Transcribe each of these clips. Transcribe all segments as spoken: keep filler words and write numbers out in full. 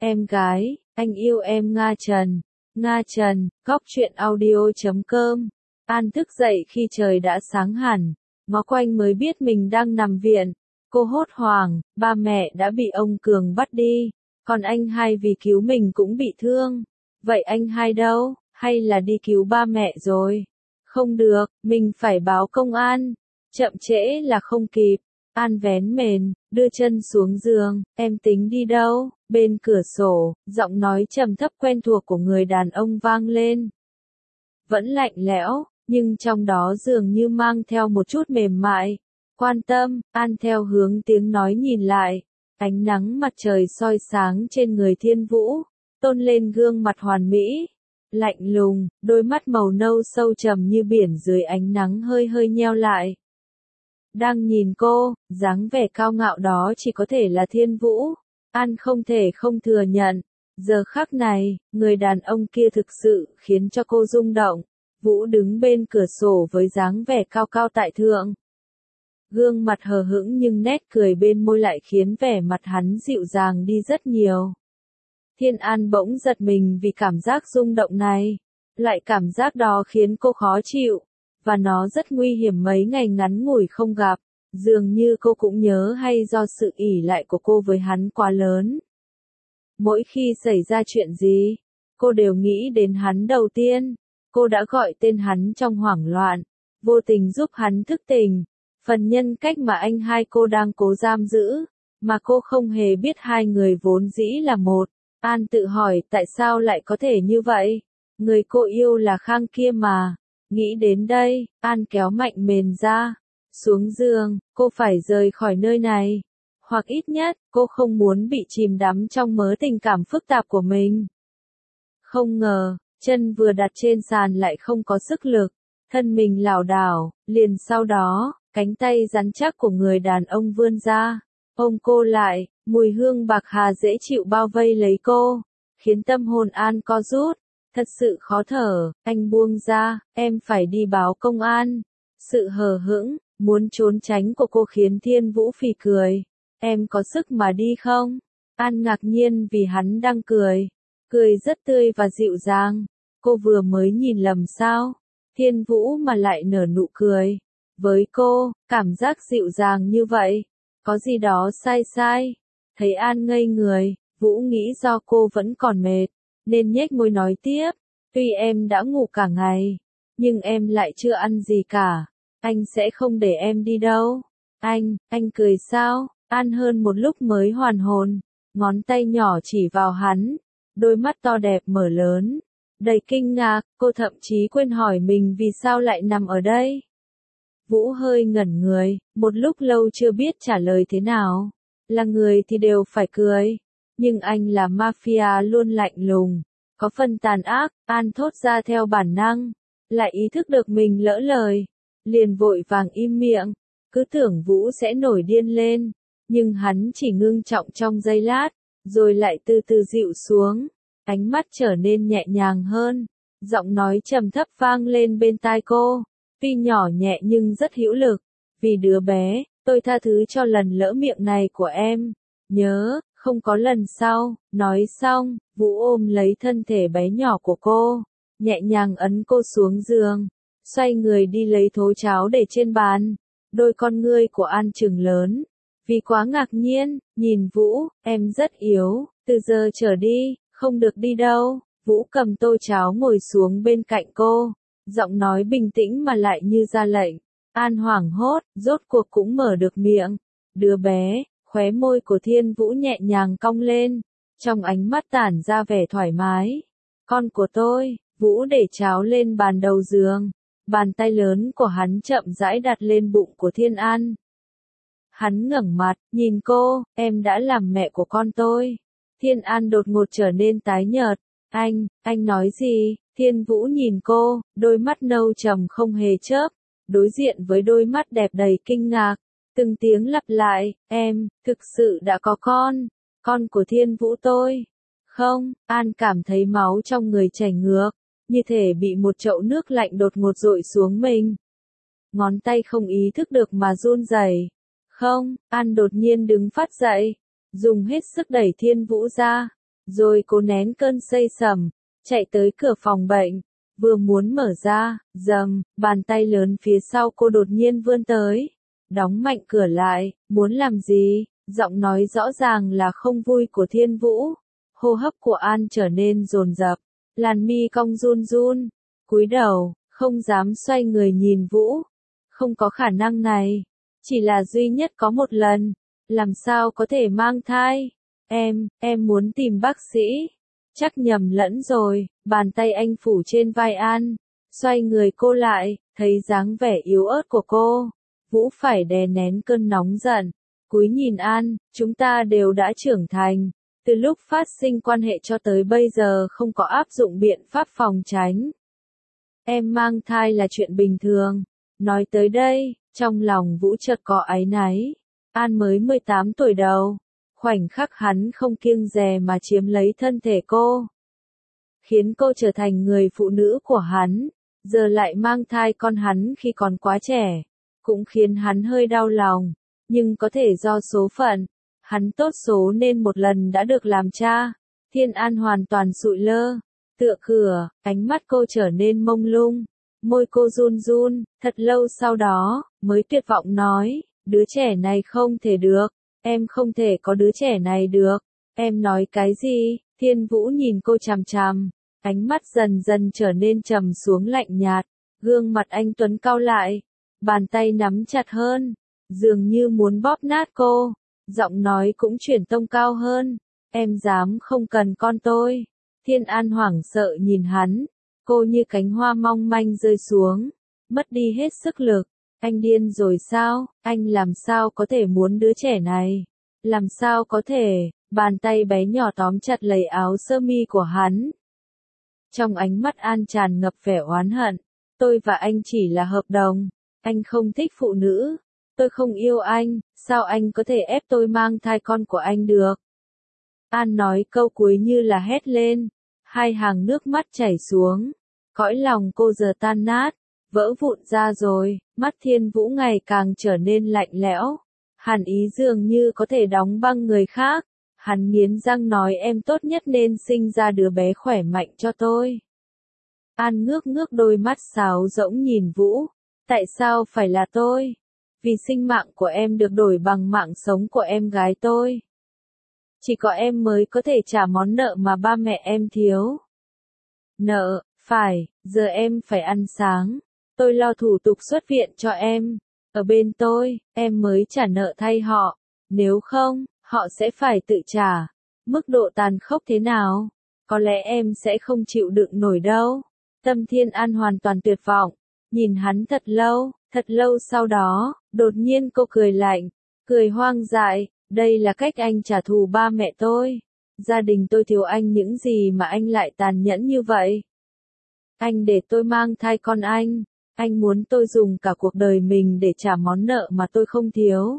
Em gái, anh yêu em Nga Trần. Nga Trần, góc truyện audio chấm com. An thức dậy khi trời đã sáng hẳn, ngó quanh mới biết mình đang nằm viện. Cô hốt hoảng, ba mẹ đã bị ông Cường bắt đi, còn anh hai vì cứu mình cũng bị thương. Vậy anh hai đâu, hay là đi cứu ba mẹ rồi? Không được, mình phải báo công an. Chậm trễ là không kịp. An vén mền, đưa chân xuống giường, em tính đi đâu? Bên cửa sổ, giọng nói trầm thấp quen thuộc của người đàn ông vang lên. Vẫn lạnh lẽo, nhưng trong đó dường như mang theo một chút mềm mại. Quan tâm, An theo hướng tiếng nói nhìn lại. Ánh nắng mặt trời soi sáng trên người Thiên Vũ, tôn lên gương mặt hoàn mỹ. Lạnh lùng, đôi mắt màu nâu sâu trầm như biển dưới ánh nắng hơi hơi nheo lại. Đang nhìn cô, dáng vẻ cao ngạo đó chỉ có thể là Thiên Vũ. An không thể không thừa nhận. Giờ khắc này, người đàn ông kia thực sự khiến cho cô rung động. Vũ đứng bên cửa sổ với dáng vẻ cao cao tại thượng. Gương mặt hờ hững nhưng nét cười bên môi lại khiến vẻ mặt hắn dịu dàng đi rất nhiều. Thiên An bỗng giật mình vì cảm giác rung động này. Loại cảm giác đó khiến cô khó chịu. Và nó rất nguy hiểm mấy ngày ngắn ngủi không gặp. Dường như cô cũng nhớ hay do sự ỷ lại của cô với hắn quá lớn. Mỗi khi xảy ra chuyện gì, cô đều nghĩ đến hắn đầu tiên. Cô đã gọi tên hắn trong hoảng loạn, vô tình giúp hắn thức tỉnh. Phần nhân cách mà anh hai cô đang cố giam giữ, mà cô không hề biết hai người vốn dĩ là một. An tự hỏi tại sao lại có thể như vậy? Người cô yêu là Khang kia mà. Nghĩ đến đây, An kéo mạnh mền ra. Xuống giường, cô phải rời khỏi nơi này. Hoặc ít nhất, cô không muốn bị chìm đắm trong mớ tình cảm phức tạp của mình. Không ngờ, chân vừa đặt trên sàn lại không có sức lực. Thân mình lảo đảo, liền sau đó, cánh tay rắn chắc của người đàn ông vươn ra. Ôm cô lại, mùi hương bạc hà dễ chịu bao vây lấy cô. Khiến tâm hồn An co rút. Thật sự khó thở, anh buông ra, em phải đi báo công an. Sự hờ hững, muốn trốn tránh của cô khiến Thiên Vũ phì cười. Em có sức mà đi không? An ngạc nhiên vì hắn đang cười. Cười rất tươi và dịu dàng. Cô vừa mới nhìn lầm sao? Thiên Vũ mà lại nở nụ cười. Với cô, cảm giác dịu dàng như vậy. Có gì đó sai sai. Thấy An ngây người, Vũ nghĩ do cô vẫn còn mệt. Nên nhếch môi nói tiếp. Tuy em đã ngủ cả ngày, nhưng em lại chưa ăn gì cả. Anh sẽ không để em đi đâu. Anh, anh cười sao? An hơn một lúc mới hoàn hồn. Ngón tay nhỏ chỉ vào hắn. Đôi mắt to đẹp mở lớn. Đầy kinh ngạc, cô thậm chí quên hỏi mình vì sao lại nằm ở đây. Vũ hơi ngẩn người, một lúc lâu chưa biết trả lời thế nào. Là người thì đều phải cười. Nhưng anh là mafia luôn lạnh lùng. Có phần tàn ác, An thốt ra theo bản năng. Lại ý thức được mình lỡ lời. Liền vội vàng im miệng. Cứ tưởng Vũ sẽ nổi điên lên. Nhưng hắn chỉ ngưng trọng trong giây lát. Rồi lại từ từ dịu xuống. Ánh mắt trở nên nhẹ nhàng hơn. Giọng nói trầm thấp vang lên bên tai cô. Tuy nhỏ nhẹ nhưng rất hữu lực. Vì đứa bé, tôi tha thứ cho lần lỡ miệng này của em. Nhớ, không có lần sau. Nói xong, Vũ ôm lấy thân thể bé nhỏ của cô. Nhẹ nhàng ấn cô xuống giường. Xoay người đi lấy thố cháo để trên bàn. Đôi con ngươi của An trừng lớn. Vì quá ngạc nhiên, nhìn Vũ, em rất yếu. Từ giờ trở đi, không được đi đâu. Vũ cầm tô cháo ngồi xuống bên cạnh cô. Giọng nói bình tĩnh mà lại như ra lệnh. An hoảng hốt, rốt cuộc cũng mở được miệng. Đứa bé, khóe môi của Thiên Vũ nhẹ nhàng cong lên. Trong ánh mắt tản ra vẻ thoải mái. Con của tôi, Vũ để cháo lên bàn đầu giường. Bàn tay lớn của hắn chậm rãi đặt lên bụng của Thiên An. Hắn ngẩng mặt, nhìn cô, em đã làm mẹ của con tôi. Thiên An đột ngột trở nên tái nhợt. Anh, anh nói gì? Thiên Vũ nhìn cô, đôi mắt nâu trầm không hề chớp. Đối diện với đôi mắt đẹp đầy kinh ngạc. Từng tiếng lặp lại, em, thực sự đã có con. Con của Thiên Vũ tôi. Không, An cảm thấy máu trong người chảy ngược. Như thể bị một chậu nước lạnh đột ngột dội xuống mình. Ngón tay không ý thức được mà run rẩy. Không, An đột nhiên đứng phát dậy. Dùng hết sức đẩy Thiên Vũ ra. rồi cố nén cơn say sẩm, chạy tới cửa phòng bệnh, vừa muốn mở ra, rầm, bàn tay lớn phía sau cô đột nhiên vươn tới, đóng mạnh cửa lại, muốn làm gì? Giọng nói rõ ràng là không vui của Thiên Vũ. Hô hấp của An trở nên dồn dập, làn mi cong run run, cúi đầu, không dám xoay người nhìn Vũ. Không có khả năng này, chỉ là duy nhất có một lần, làm sao có thể mang thai? Em, em muốn tìm bác sĩ. Chắc nhầm lẫn rồi, bàn tay anh phủ trên vai An, xoay người cô lại, thấy dáng vẻ yếu ớt của cô. Vũ phải đè nén cơn nóng giận, cúi nhìn An, chúng ta đều đã trưởng thành, từ lúc phát sinh quan hệ cho tới bây giờ không có áp dụng biện pháp phòng tránh. Em mang thai là chuyện bình thường. Nói tới đây, trong lòng Vũ chợt có áy náy. An mới mười tám tuổi đầu, khoảnh khắc hắn không kiêng dè mà chiếm lấy thân thể cô, khiến cô trở thành người phụ nữ của hắn, giờ lại mang thai con hắn khi còn quá trẻ, cũng khiến hắn hơi đau lòng, nhưng có thể do số phận, hắn tốt số nên một lần đã được làm cha. Thiên An hoàn toàn sụi lơ, tựa cửa, ánh mắt cô trở nên mông lung, môi cô run run, thật lâu sau đó, mới tuyệt vọng nói, đứa trẻ này không thể được, em không thể có đứa trẻ này được, em nói cái gì? Thiên Vũ nhìn cô chằm chằm, ánh mắt dần dần trở nên trầm xuống lạnh nhạt, gương mặt anh Tuấn cau lại, bàn tay nắm chặt hơn, dường như muốn bóp nát cô, giọng nói cũng chuyển tông cao hơn, em dám không cần con tôi. Thiên An hoảng sợ nhìn hắn, cô như cánh hoa mong manh rơi xuống, mất đi hết sức lực. Anh điên rồi sao? Anh làm sao có thể muốn đứa trẻ này? Làm sao có thể? Bàn tay bé nhỏ tóm chặt lấy áo sơ mi của hắn. Trong ánh mắt An tràn ngập vẻ oán hận. Tôi và anh chỉ là hợp đồng. Anh không thích phụ nữ. Tôi không yêu anh. Sao anh có thể ép tôi mang thai con của anh được? An nói câu cuối như là hét lên. Hai hàng nước mắt chảy xuống. Cõi lòng cô giờ tan nát, vỡ vụn ra rồi, mắt Thiên Vũ ngày càng trở nên lạnh lẽo. Hàn ý dường như có thể đóng băng người khác. Hắn nghiến răng nói em tốt nhất nên sinh ra đứa bé khỏe mạnh cho tôi. An ngước ngước đôi mắt sáo rỗng nhìn Vũ. Tại sao phải là tôi? Vì sinh mạng của em được đổi bằng mạng sống của em gái tôi. Chỉ có em mới có thể trả món nợ mà ba mẹ em thiếu. Nợ, phải, giờ em phải ăn sáng. Tôi lo thủ tục xuất viện cho em. Ở bên tôi, em mới trả nợ thay họ. Nếu không, họ sẽ phải tự trả. Mức độ tàn khốc thế nào? Có lẽ em sẽ không chịu đựng nổi đâu. Tâm Thiên An hoàn toàn tuyệt vọng. Nhìn hắn thật lâu, thật lâu sau đó, đột nhiên cô cười lạnh. Cười hoang dại, đây là cách anh trả thù ba mẹ tôi. Gia đình tôi thiếu anh những gì mà anh lại tàn nhẫn như vậy? Anh để tôi mang thai con anh. Anh muốn tôi dùng cả cuộc đời mình để trả món nợ mà tôi không thiếu.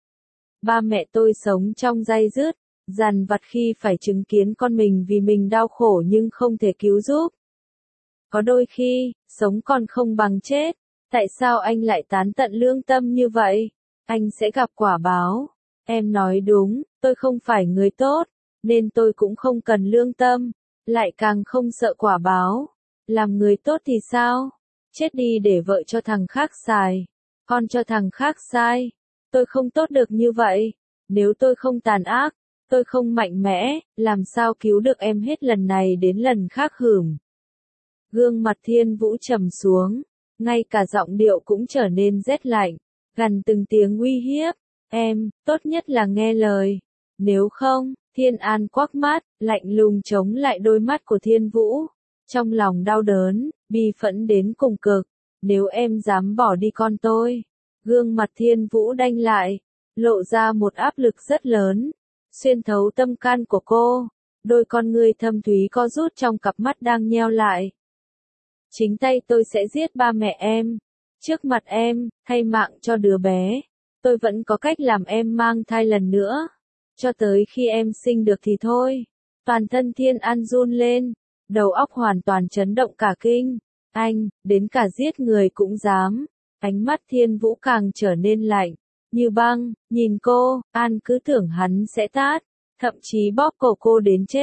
Ba mẹ tôi sống trong day dứt, dằn vặt khi phải chứng kiến con mình vì mình đau khổ nhưng không thể cứu giúp. Có đôi khi, sống còn không bằng chết. Tại sao anh lại tán tận lương tâm như vậy? Anh sẽ gặp quả báo. Em nói đúng, tôi không phải người tốt, nên tôi cũng không cần lương tâm, lại càng không sợ quả báo. Làm người tốt thì sao? Chết đi để vợ cho thằng khác xài, con cho thằng khác sai. Tôi không tốt được như vậy. Nếu tôi không tàn ác, tôi không mạnh mẽ, làm sao cứu được em hết lần này đến lần khác hửm. Gương mặt Thiên Vũ trầm xuống, ngay cả giọng điệu cũng trở nên rét lạnh, gằn từng tiếng uy hiếp. Em, tốt nhất là nghe lời. Nếu không, Thiên An quắc mắt, lạnh lùng chống lại đôi mắt của Thiên Vũ. Trong lòng đau đớn, bi phẫn đến cùng cực. Nếu em dám bỏ đi con tôi. Gương mặt Thiên Vũ đanh lại, lộ ra một áp lực rất lớn, xuyên thấu tâm can của cô. Đôi con ngươi thâm thúy co rút trong cặp mắt đang nheo lại. Chính tay tôi sẽ giết ba mẹ em. Trước mặt em, thay mạng cho đứa bé. Tôi vẫn có cách làm em mang thai lần nữa. Cho tới khi em sinh được thì thôi. Toàn thân Thiên An run lên. Đầu óc hoàn toàn chấn động cả kinh. Anh, đến cả giết người cũng dám. Ánh mắt Thiên Vũ càng trở nên lạnh, như băng, nhìn cô, An cứ tưởng hắn sẽ tát, thậm chí bóp cổ cô đến chết.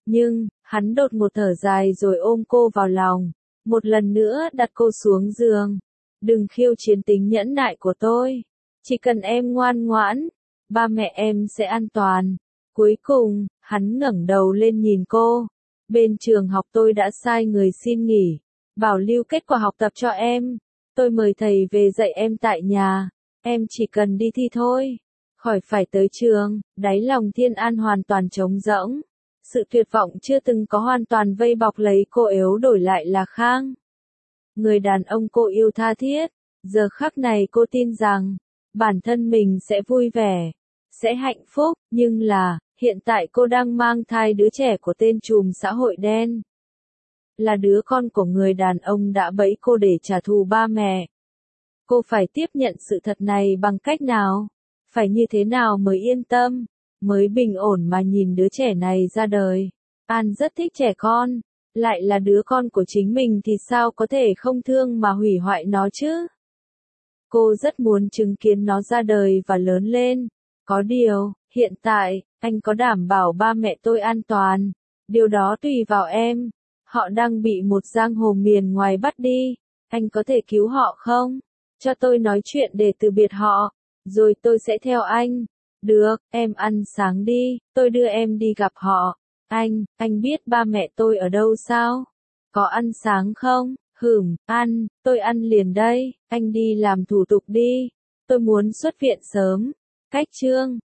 Nhưng, hắn đột một thở dài rồi ôm cô vào lòng. Một lần nữa đặt cô xuống giường. Đừng khiêu chiến tính nhẫn nại của tôi. Chỉ cần em ngoan ngoãn, ba mẹ em sẽ an toàn. Cuối cùng, hắn ngẩng đầu lên nhìn cô. Bên trường học tôi đã sai người xin nghỉ. Bảo lưu kết quả học tập cho em. Tôi mời thầy về dạy em tại nhà. Em chỉ cần đi thi thôi. Khỏi phải tới trường. Đáy lòng Thiên An hoàn toàn trống rỗng. Sự tuyệt vọng chưa từng có hoàn toàn vây bọc lấy cô, yếu đổi lại là Khang. Người đàn ông cô yêu tha thiết. Giờ khắc này cô tin rằng, bản thân mình sẽ vui vẻ, sẽ hạnh phúc, nhưng là, hiện tại cô đang mang thai đứa trẻ của tên trùm xã hội đen. Là đứa con của người đàn ông đã bẫy cô để trả thù ba mẹ. Cô phải tiếp nhận sự thật này bằng cách nào? Phải như thế nào mới yên tâm, mới bình ổn mà nhìn đứa trẻ này ra đời? An rất thích trẻ con, lại là đứa con của chính mình thì sao có thể không thương mà hủy hoại nó chứ? Cô rất muốn chứng kiến nó ra đời và lớn lên. Có điều, hiện tại, anh có đảm bảo ba mẹ tôi an toàn. Điều đó tùy vào em. Họ đang bị một giang hồ miền ngoài bắt đi. Anh có thể cứu họ không? Cho tôi nói chuyện để từ biệt họ. Rồi tôi sẽ theo anh. Được, em ăn sáng đi. Tôi đưa em đi gặp họ. Anh, anh biết ba mẹ tôi ở đâu sao? Có ăn sáng không? Hửm, ăn, tôi ăn liền đây. Anh đi làm thủ tục đi. Tôi muốn xuất viện sớm. Cách chương